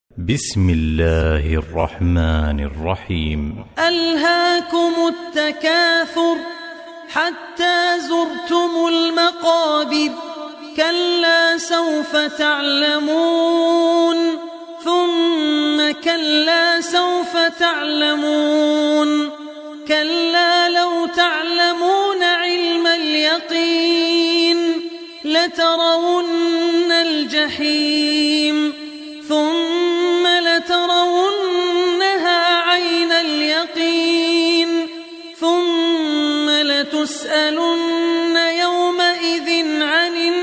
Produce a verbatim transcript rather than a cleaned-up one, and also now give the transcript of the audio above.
بسم الله الرحمن الرحيم. ألهاكم التكاثر حتى زرتم المقابر كلا سوف تعلمون ثم كلا سوف تعلمون كلا لو تعلمون علم اليقين لترون الجحيم ثم لترونها عين اليقين ثم لتسألن يومئذ عن